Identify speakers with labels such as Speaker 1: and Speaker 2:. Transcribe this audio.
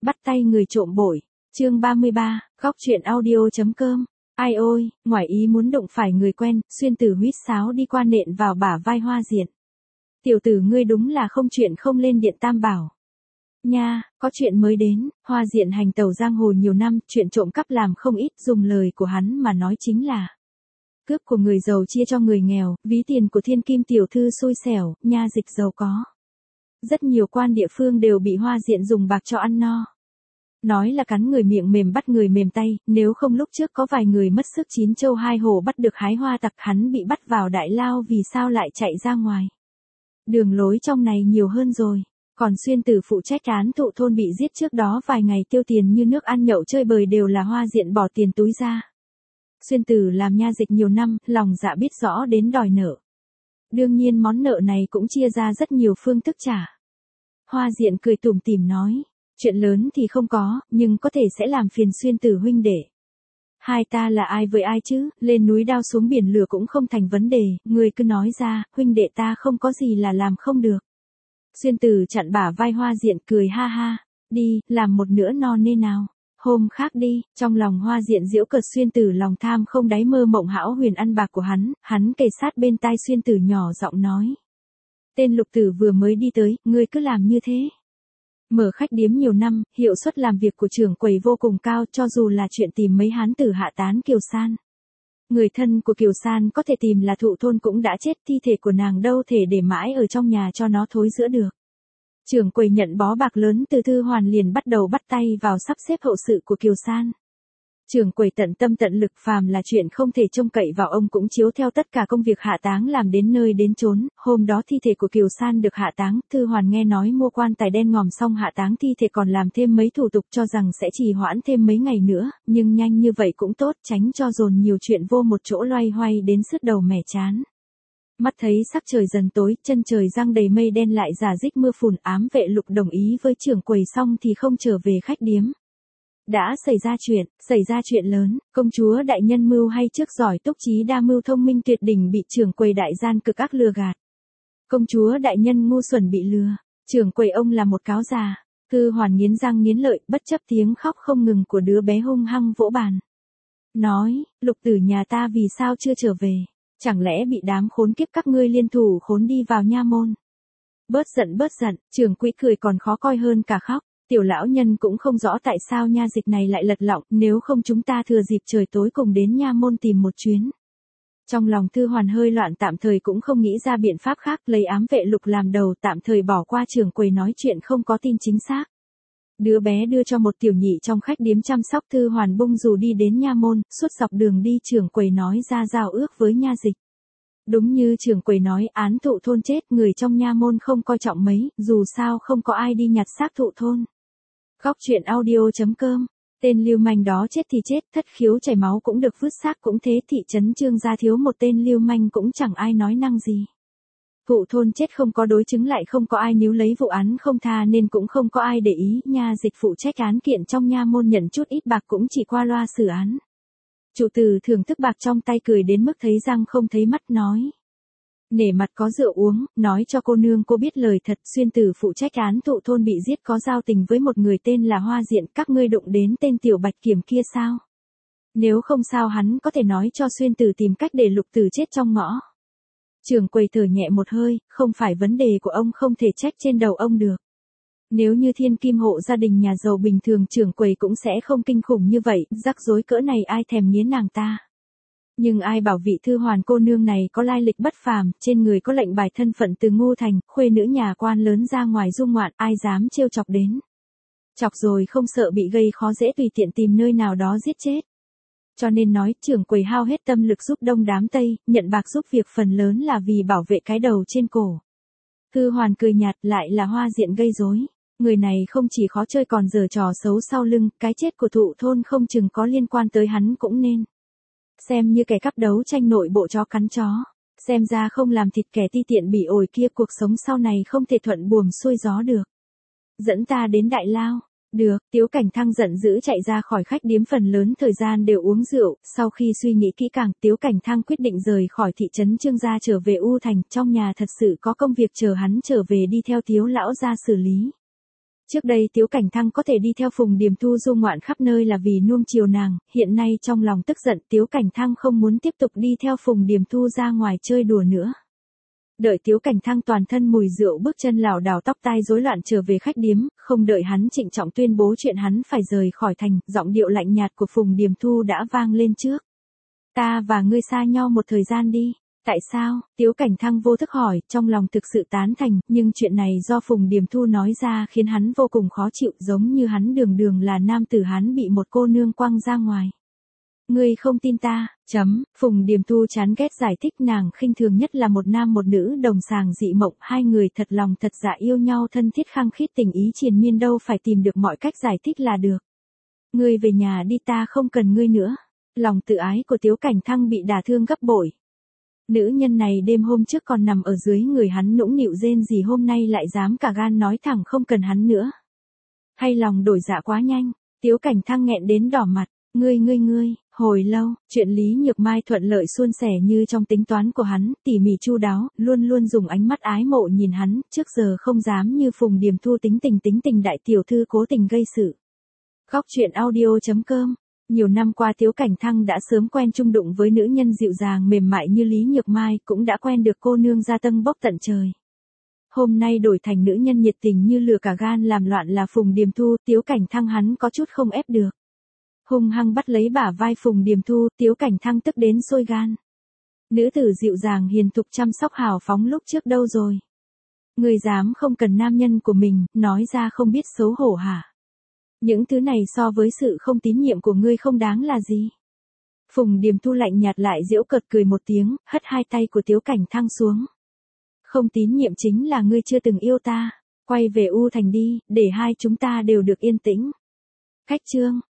Speaker 1: Bắt tay người trộm bội. Chương 33, góc truyện audio.com. Ai ôi, ngoài ý muốn đụng phải người quen, Xuyên Tử huýt sáo đi qua nện vào bả vai Hoa Diện. Tiểu tử ngươi đúng là không chuyện không lên điện Tam Bảo. Nha, có chuyện mới đến, Hoa Diện hành tẩu giang hồ nhiều năm, chuyện trộm cắp làm không ít, dùng lời của hắn mà nói chính là cướp của người giàu chia cho người nghèo, ví tiền của thiên kim tiểu thư xui xẻo, nha dịch giàu có. Rất nhiều quan địa phương đều bị Hoa Diện dùng bạc cho ăn no. Nói là cắn người miệng mềm bắt người mềm tay, nếu không lúc trước có vài người mất sức chín châu hai hổ bắt được hái hoa tặc, hắn bị bắt vào đại lao vì sao lại chạy ra ngoài. Đường lối trong này nhiều hơn rồi. Còn Xuyên Tử phụ trách án thụ thôn bị giết trước đó vài ngày tiêu tiền như nước ăn nhậu chơi bời đều là Hoa Diện bỏ tiền túi ra. Xuyên Tử làm nha dịch nhiều năm, lòng dạ biết rõ đến đòi nợ. Đương nhiên món nợ này cũng chia ra rất nhiều phương thức trả. Hoa Diện cười tủm tỉm nói, chuyện lớn thì không có, nhưng có thể sẽ làm phiền Xuyên Tử huynh đệ. Hai ta là ai với ai chứ, lên núi đao xuống biển lửa cũng không thành vấn đề, người cứ nói ra, huynh đệ ta không có gì là làm không được. Xuyên Tử chặn bả vai Hoa Diện cười ha ha, đi, làm một nữa no nê nào. Hôm khác đi, trong lòng Hoa Diện giễu cợt Xuyên Tử lòng tham không đáy mơ mộng hão huyền ăn bạc của hắn kề sát bên tai Xuyên Tử nhỏ giọng nói. Tên Lục Tử vừa mới đi tới, ngươi cứ làm như thế. Mở khách điếm nhiều năm, hiệu suất làm việc của trưởng quầy vô cùng cao, cho dù là chuyện tìm mấy hán tử hạ tán Kiều San. Người thân của Kiều San có thể tìm là thụ thôn cũng đã chết, thi thể của nàng đâu thể để mãi ở trong nhà cho nó thối rữa được. Trưởng quầy nhận bó bạc lớn từ Thư Hoàn liền bắt đầu bắt tay vào sắp xếp hậu sự của Kiều San. Trưởng quầy tận tâm tận lực, phàm là chuyện không thể trông cậy vào ông cũng chiếu theo tất cả công việc hạ táng làm đến nơi đến chốn. Hôm đó thi thể của Kiều San được hạ táng, Thư Hoàn nghe nói mua quan tài đen ngòm xong hạ táng thi thể còn làm thêm mấy thủ tục, cho rằng sẽ trì hoãn thêm mấy ngày nữa, nhưng nhanh như vậy cũng tốt, tránh cho dồn nhiều chuyện vô một chỗ loay hoay đến sứt đầu mẻ chán. Mắt thấy sắc trời dần tối, chân trời giăng đầy mây đen lại rả rích mưa phùn, Ám Vệ Lục đồng ý với trưởng quầy xong thì không trở về khách điếm. Đã xảy ra chuyện lớn, công chúa đại nhân mưu hay trước giỏi túc trí đa mưu thông minh tuyệt đỉnh bị trưởng quầy đại gian cực ác lừa gạt. Công chúa đại nhân ngu xuẩn bị lừa, trưởng quầy ông là một cáo già. Thư Hoàn nghiến răng nghiến lợi, bất chấp tiếng khóc không ngừng của đứa bé hung hăng vỗ bàn. Nói, Lục Tử nhà ta vì sao chưa trở về? Chẳng lẽ bị đám khốn kiếp các ngươi liên thủ khốn đi vào nha môn? Bớt giận, trưởng quỹ cười còn khó coi hơn cả khóc. Tiểu lão nhân cũng không rõ tại sao nha dịch này lại lật lọng, nếu không chúng ta thừa dịp trời tối cùng đến nha môn tìm một chuyến. Trong lòng Thư Hoàn hơi loạn, tạm thời cũng không nghĩ ra biện pháp khác, lấy Ám Vệ Lục làm đầu, tạm thời bỏ qua trưởng quầy nói chuyện không có tin chính xác. Đứa bé đưa cho một tiểu nhị trong khách điếm chăm sóc, Thư Hoàn bung dù đi đến nha môn, suốt dọc đường đi trưởng quầy nói ra giao ước với nha dịch. Đúng như trưởng quầy nói, án thụ thôn chết, người trong nha môn không coi trọng mấy, dù sao không có ai đi nhặt xác thụ thôn. Góc truyện audio.com. Tên lưu manh đó chết thì chết, thất khiếu chảy máu cũng được vứt xác cũng thế, thị trấn Trương gia thiếu một tên lưu manh cũng chẳng ai nói năng gì. Thụ thôn chết không có đối chứng, lại không có ai níu lấy vụ án không tha nên cũng không có ai để ý, nha dịch phụ trách án kiện trong nha môn nhận chút ít bạc cũng chỉ qua loa xử án. Chủ tử thưởng thức bạc trong tay cười đến mức thấy răng không thấy mắt nói. Nể mặt có rượu uống, nói cho cô nương cô biết lời thật, Xuyên Tử phụ trách án thụ thôn bị giết có giao tình với một người tên là Hoa Diện, các ngươi đụng đến tên tiểu bạch kiểm kia sao? Nếu không sao hắn có thể nói cho Xuyên Tử tìm cách để Lục Tử chết trong ngõ. Trưởng quầy thở nhẹ một hơi, không phải vấn đề của ông, không thể trách trên đầu ông được. Nếu như thiên kim hộ gia đình nhà giàu bình thường trưởng quầy cũng sẽ không kinh khủng như vậy, rắc rối cỡ này ai thèm nghiến nàng ta. Nhưng ai bảo vị Thư Hoàn cô nương này có lai lịch bất phàm, trên người có lệnh bài thân phận từ Ngô Thành, khuê nữ nhà quan lớn ra ngoài du ngoạn, ai dám trêu chọc đến. Chọc rồi không sợ bị gây khó dễ tùy tiện tìm nơi nào đó giết chết. Cho nên nói trưởng quầy hao hết tâm lực giúp đông đám Tây, nhận bạc giúp việc phần lớn là vì bảo vệ cái đầu trên cổ. Thư Hoàn cười nhạt, lại là Hoa Diện gây rối. Người này không chỉ khó chơi còn giở trò xấu sau lưng, cái chết của thụ thôn không chừng có liên quan tới hắn cũng nên. Xem như kẻ cắp đấu tranh nội bộ chó cắn chó. Xem ra không làm thịt kẻ ti tiện bỉ ổi kia, cuộc sống sau này không thể thuận buồm xuôi gió được. Dẫn ta đến đại lao. Được, Tiếu Cảnh Thăng giận dữ chạy ra khỏi khách điếm, phần lớn thời gian đều uống rượu, sau khi suy nghĩ kỹ càng, Tiếu Cảnh Thăng quyết định rời khỏi thị trấn Trương gia trở về U Thành, trong nhà thật sự có công việc chờ hắn trở về đi theo Tiếu lão gia xử lý. Trước đây Tiếu Cảnh Thăng có thể đi theo Phùng Điềm Thu du ngoạn khắp nơi là vì nuông chiều nàng, hiện nay trong lòng tức giận Tiếu Cảnh Thăng không muốn tiếp tục đi theo Phùng Điềm Thu ra ngoài chơi đùa nữa. Đợi Tiếu Cảnh Thăng toàn thân mùi rượu bước chân lảo đảo tóc tai rối loạn trở về khách điếm, không đợi hắn trịnh trọng tuyên bố chuyện hắn phải rời khỏi thành, giọng điệu lạnh nhạt của Phùng Điềm Thu đã vang lên trước. Ta và ngươi xa nhau một thời gian đi. Tại sao? Tiếu Cảnh Thăng vô thức hỏi, trong lòng thực sự tán thành, nhưng chuyện này do Phùng Điềm Thu nói ra khiến hắn vô cùng khó chịu, giống như hắn đường đường là nam tử hắn bị một cô nương quăng ra ngoài. Ngươi không tin ta, Phùng Điềm Thu chán ghét giải thích nàng khinh thường nhất là một nam một nữ đồng sàng dị mộng, hai người thật lòng thật dạ yêu nhau thân thiết khăng khít tình ý triền miên đâu phải tìm được mọi cách giải thích là được. Ngươi về nhà đi ta không cần ngươi nữa. Lòng tự ái của Tiếu Cảnh Thăng bị đả thương gấp bội. Nữ nhân này đêm hôm trước còn nằm ở dưới người hắn nũng nịu rên gì hôm nay lại dám cả gan nói thẳng không cần hắn nữa. Hay lòng đổi dạ quá nhanh, Tiếu Cảnh Thăng nghẹn đến đỏ mặt, ngươi, hồi lâu, chuyện Lý Nhược Mai thuận lợi suôn sẻ như trong tính toán của hắn, tỉ mỉ chu đáo, luôn luôn dùng ánh mắt ái mộ nhìn hắn, trước giờ không dám như Phùng Điềm Thu tính tình đại tiểu thư cố tình gây sự. Góc truyện audio.com. Nhiều năm qua Tiếu Cảnh Thăng đã sớm quen chung đụng với nữ nhân dịu dàng mềm mại như Lý Nhược Mai, cũng đã quen được cô nương gia tân bốc tận trời. Hôm nay đổi thành nữ nhân nhiệt tình như lửa cả gan làm loạn là Phùng Điềm Thu, Tiếu Cảnh Thăng hắn có chút không ép được. Hung hăng bắt lấy bả vai Phùng Điềm Thu, Tiếu Cảnh Thăng tức đến sôi gan. Nữ tử dịu dàng hiền thục chăm sóc hào phóng lúc trước đâu rồi? Người dám không cần nam nhân của mình, nói ra không biết xấu hổ hả? Những thứ này so với sự không tín nhiệm của ngươi không đáng là gì. Phùng Điềm Thu lạnh nhạt lại giễu cợt cười một tiếng, hất hai tay của Tiếu Cảnh Thăng xuống. Không tín nhiệm chính là ngươi chưa từng yêu ta. Quay về U Thành đi, để hai chúng ta đều được yên tĩnh. Khách chương.